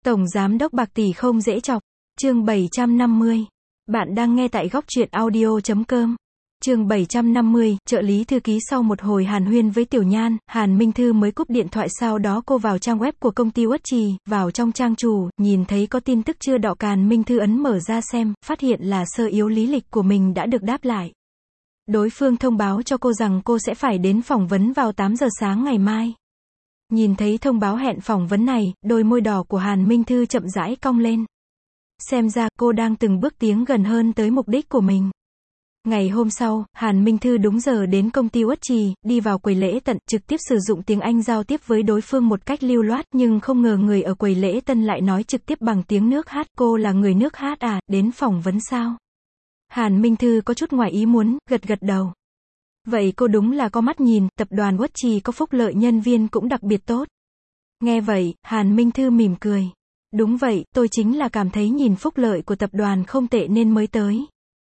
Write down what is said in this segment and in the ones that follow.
Tổng giám đốc bạc tỷ không dễ chọc. Chương 750. Bạn đang nghe tại góc truyện audio.com. Chương 750, trợ lý thư ký. Sau một hồi hàn huyên với Tiểu Nhan, Hàn Minh Thư mới cúp điện thoại. Sau đó cô vào trang web của công ty Uất Trì, vào trong trang chủ, nhìn thấy có tin tức chưa đọc. Hàn Minh Thư ấn mở ra xem, phát hiện là sơ yếu lý lịch của mình đã được đáp lại. Đối phương thông báo cho cô rằng cô sẽ phải đến phỏng vấn vào 8 giờ sáng ngày mai. Nhìn thấy thông báo hẹn phỏng vấn này, đôi môi đỏ của Hàn Minh Thư chậm rãi cong lên. Xem ra cô đang từng bước tiến gần hơn tới mục đích của mình. Ngày hôm sau, Hàn Minh Thư đúng giờ đến công ty Uất Trì, đi vào quầy lễ tân, trực tiếp sử dụng tiếng Anh giao tiếp với đối phương một cách lưu loát, nhưng không ngờ người ở quầy lễ tân lại nói trực tiếp bằng tiếng nước hát. Cô là người nước hát à, đến phỏng vấn sao? Hàn Minh Thư có chút ngoài ý muốn, gật đầu. Vậy cô đúng là có mắt nhìn, tập đoàn Uất Trì có phúc lợi nhân viên cũng đặc biệt tốt. Nghe vậy, Hàn Minh Thư mỉm cười. Đúng vậy, tôi chính là cảm thấy nhìn phúc lợi của tập đoàn không tệ nên mới tới.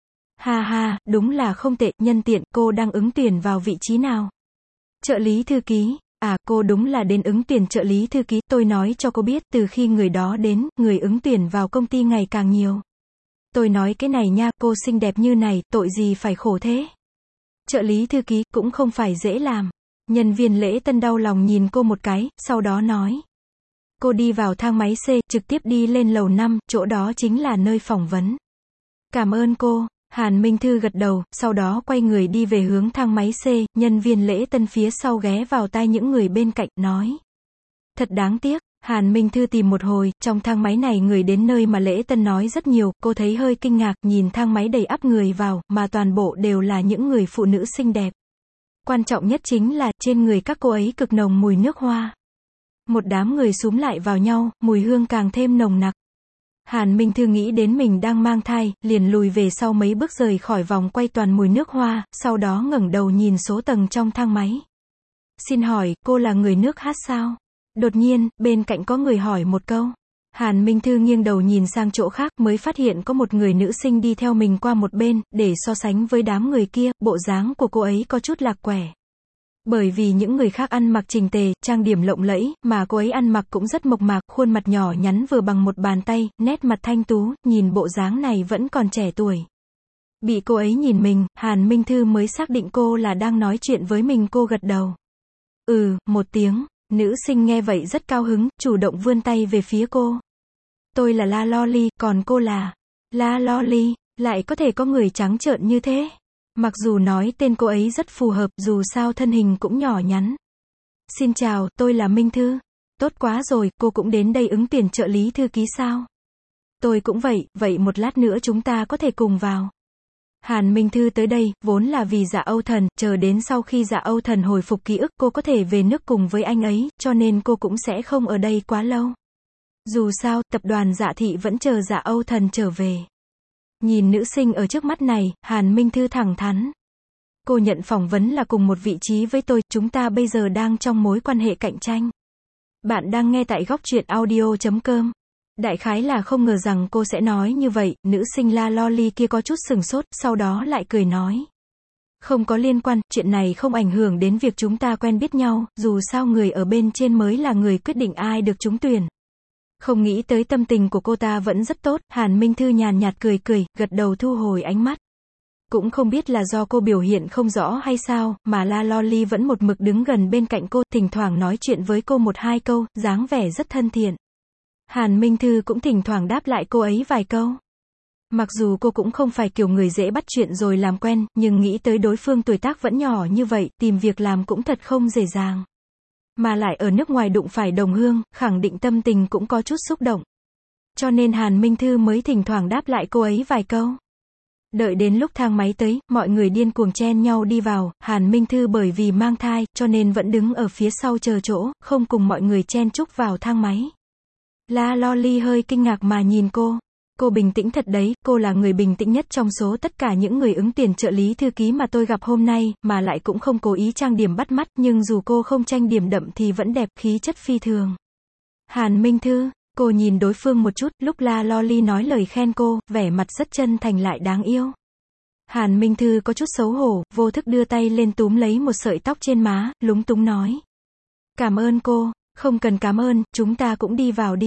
Ha ha, đúng là không tệ. Nhân tiện, cô đang ứng tuyển vào vị trí nào? Trợ lý thư ký. À, cô đúng là đến ứng tuyển trợ lý thư ký. Tôi nói cho cô biết, từ khi người đó đến, người ứng tuyển vào công ty ngày càng nhiều. Tôi nói cái này nha, cô xinh đẹp như này, tội gì phải khổ thế? Trợ lý thư ký cũng không phải dễ làm. Nhân viên lễ tân đau lòng nhìn cô một cái, sau đó nói. Cô đi vào thang máy C, trực tiếp đi lên lầu 5, chỗ đó chính là nơi phỏng vấn. Cảm ơn cô. Hàn Minh Thư gật đầu, sau đó quay người đi về hướng thang máy C, nhân viên lễ tân phía sau ghé vào tai những người bên cạnh, nói. Thật đáng tiếc. Hàn Minh Thư tìm một hồi, trong thang máy này người đến nơi mà lễ tân nói rất nhiều, cô thấy hơi kinh ngạc, nhìn thang máy đầy ắp người vào, mà toàn bộ đều là những người phụ nữ xinh đẹp. Quan trọng nhất chính là, trên người các cô ấy cực nồng mùi nước hoa. Một đám người xúm lại vào nhau, mùi hương càng thêm nồng nặc. Hàn Minh Thư nghĩ đến mình đang mang thai, liền lùi về sau mấy bước rời khỏi vòng quay toàn mùi nước hoa, sau đó ngẩng đầu nhìn số tầng trong thang máy. Xin hỏi, cô là người nước hát sao? Đột nhiên, bên cạnh có người hỏi một câu. Hàn Minh Thư nghiêng đầu nhìn sang chỗ khác, mới phát hiện có một người nữ sinh đi theo mình qua một bên, để so sánh với đám người kia, bộ dáng của cô ấy có chút lạc quẻ. Bởi vì những người khác ăn mặc chỉnh tề, trang điểm lộng lẫy, mà cô ấy ăn mặc cũng rất mộc mạc, khuôn mặt nhỏ nhắn vừa bằng một bàn tay, nét mặt thanh tú, nhìn bộ dáng này vẫn còn trẻ tuổi. Bị cô ấy nhìn mình, Hàn Minh Thư mới xác định cô là đang nói chuyện với mình. Cô gật đầu. Một tiếng. Nữ sinh nghe vậy rất cao hứng, chủ động vươn tay về phía cô. Tôi là La Loli, còn cô là La Loli, lại có thể có người trắng trợn như thế. Mặc dù nói tên cô ấy rất phù hợp, dù sao thân hình cũng nhỏ nhắn. Xin chào, tôi là Minh Thư. Tốt quá rồi, cô cũng đến đây ứng tuyển trợ lý thư ký sao? Tôi cũng vậy, vậy một lát nữa chúng ta có thể cùng vào. Hàn Minh Thư tới đây, vốn là vì Dạ Âu Thần, chờ đến sau khi Dạ Âu Thần hồi phục ký ức, cô có thể về nước cùng với anh ấy, cho nên cô cũng sẽ không ở đây quá lâu. Dù sao, tập đoàn Dạ Thị vẫn chờ Dạ Âu Thần trở về. Nhìn nữ sinh ở trước mắt này, Hàn Minh Thư thẳng thắn. Cô nhận phỏng vấn là cùng một vị trí với tôi, chúng ta bây giờ đang trong mối quan hệ cạnh tranh. Bạn đang nghe tại góc truyện audio.com. Đại khái là không ngờ rằng cô sẽ nói như vậy, nữ sinh La Loli kia có chút sừng sốt, sau đó lại cười nói. Không có liên quan, chuyện này không ảnh hưởng đến việc chúng ta quen biết nhau, dù sao người ở bên trên mới là người quyết định ai được trúng tuyển. Không nghĩ tới tâm tình của cô ta vẫn rất tốt, Hàn Minh Thư nhàn nhạt cười, gật đầu thu hồi ánh mắt. Cũng không biết là do cô biểu hiện không rõ hay sao, mà La Loli vẫn một mực đứng gần bên cạnh cô, thỉnh thoảng nói chuyện với cô một hai câu, dáng vẻ rất thân thiện. Hàn Minh Thư cũng thỉnh thoảng đáp lại cô ấy vài câu. Mặc dù cô cũng không phải kiểu người dễ bắt chuyện rồi làm quen, nhưng nghĩ tới đối phương tuổi tác vẫn nhỏ như vậy, tìm việc làm cũng thật không dễ dàng. Mà lại ở nước ngoài đụng phải đồng hương, khẳng định tâm tình cũng có chút xúc động. Cho nên Hàn Minh Thư mới thỉnh thoảng đáp lại cô ấy vài câu. Đợi đến lúc thang máy tới, mọi người điên cuồng chen nhau đi vào, Hàn Minh Thư bởi vì mang thai, cho nên vẫn đứng ở phía sau chờ chỗ, không cùng mọi người chen chúc vào thang máy. La Loli hơi kinh ngạc mà nhìn cô. Cô bình tĩnh thật đấy, cô là người bình tĩnh nhất trong số tất cả những người ứng tuyển trợ lý thư ký mà tôi gặp hôm nay, mà lại cũng không cố ý trang điểm bắt mắt, nhưng dù cô không trang điểm đậm thì vẫn đẹp, khí chất phi thường. Hàn Minh Thư, cô nhìn đối phương một chút, lúc La Loli nói lời khen cô, vẻ mặt rất chân thành lại đáng yêu. Hàn Minh Thư có chút xấu hổ, vô thức đưa tay lên túm lấy một sợi tóc trên má, lúng túng nói. Cảm ơn cô, không cần cảm ơn, chúng ta cũng đi vào đi.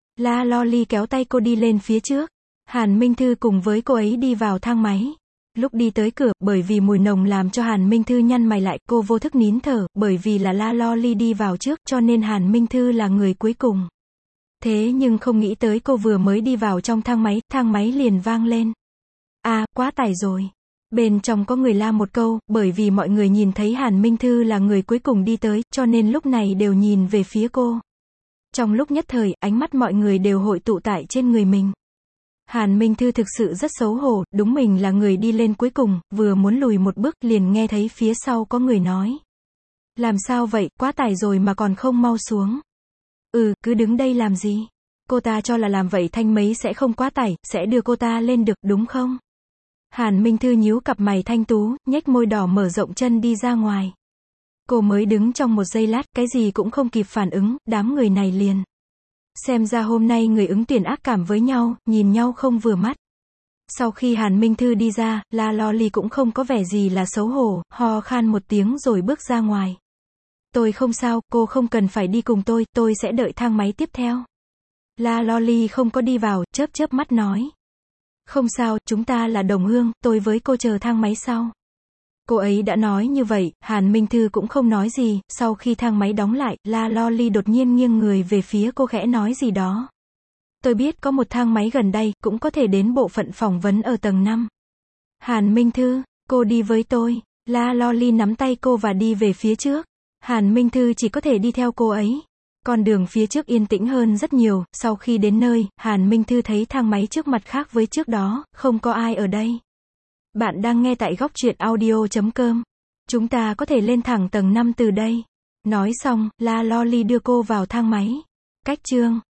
La Loli kéo tay cô đi lên phía trước. Hàn Minh Thư cùng với cô ấy đi vào thang máy. Lúc đi tới cửa, bởi vì mùi nồng làm cho Hàn Minh Thư nhăn mày lại, cô vô thức nín thở, bởi vì là La Loli đi vào trước, cho nên Hàn Minh Thư là người cuối cùng. Thế nhưng không nghĩ tới cô vừa mới đi vào trong thang máy liền vang lên. À, quá tải rồi. Bên trong có người la một câu, bởi vì mọi người nhìn thấy Hàn Minh Thư là người cuối cùng đi tới, cho nên lúc này đều nhìn về phía cô. Trong lúc nhất thời, ánh mắt mọi người đều hội tụ tại trên người mình. Hàn Minh Thư thực sự rất xấu hổ, đúng mình là người đi lên cuối cùng, vừa muốn lùi một bước, liền nghe thấy phía sau có người nói. Làm sao vậy, quá tải rồi mà còn không mau xuống. Cứ đứng đây làm gì? Cô ta cho là làm vậy thanh mấy sẽ không quá tải, sẽ đưa cô ta lên được, đúng không? Hàn Minh Thư nhíu cặp mày thanh tú, nhếch môi đỏ mở rộng chân đi ra ngoài. Cô mới đứng trong một giây lát, cái gì cũng không kịp phản ứng, đám người này liền. Xem ra hôm nay người ứng tuyển ác cảm với nhau, nhìn nhau không vừa mắt. Sau khi Hàn Minh Thư đi ra, La Loli cũng không có vẻ gì là xấu hổ, ho khan một tiếng rồi bước ra ngoài. Tôi không sao, cô không cần phải đi cùng tôi sẽ đợi thang máy tiếp theo. La Loli không có đi vào, chớp mắt nói. Không sao, chúng ta là đồng hương, tôi với cô chờ thang máy sau. Cô ấy đã nói như vậy, Hàn Minh Thư cũng không nói gì, sau khi thang máy đóng lại, La Loli đột nhiên nghiêng người về phía cô khẽ nói gì đó. Tôi biết có một thang máy gần đây, cũng có thể đến bộ phận phỏng vấn ở tầng 5. Hàn Minh Thư, cô đi với tôi. La Loli nắm tay cô và đi về phía trước. Hàn Minh Thư chỉ có thể đi theo cô ấy. Con đường phía trước yên tĩnh hơn rất nhiều, sau khi đến nơi, Hàn Minh Thư thấy thang máy trước mặt khác với trước đó, không có ai ở đây. Bạn đang nghe tại góc truyện audio.com. Chúng ta có thể lên thẳng tầng 5 từ đây. Nói xong, La Loli đưa cô vào thang máy. Cách chương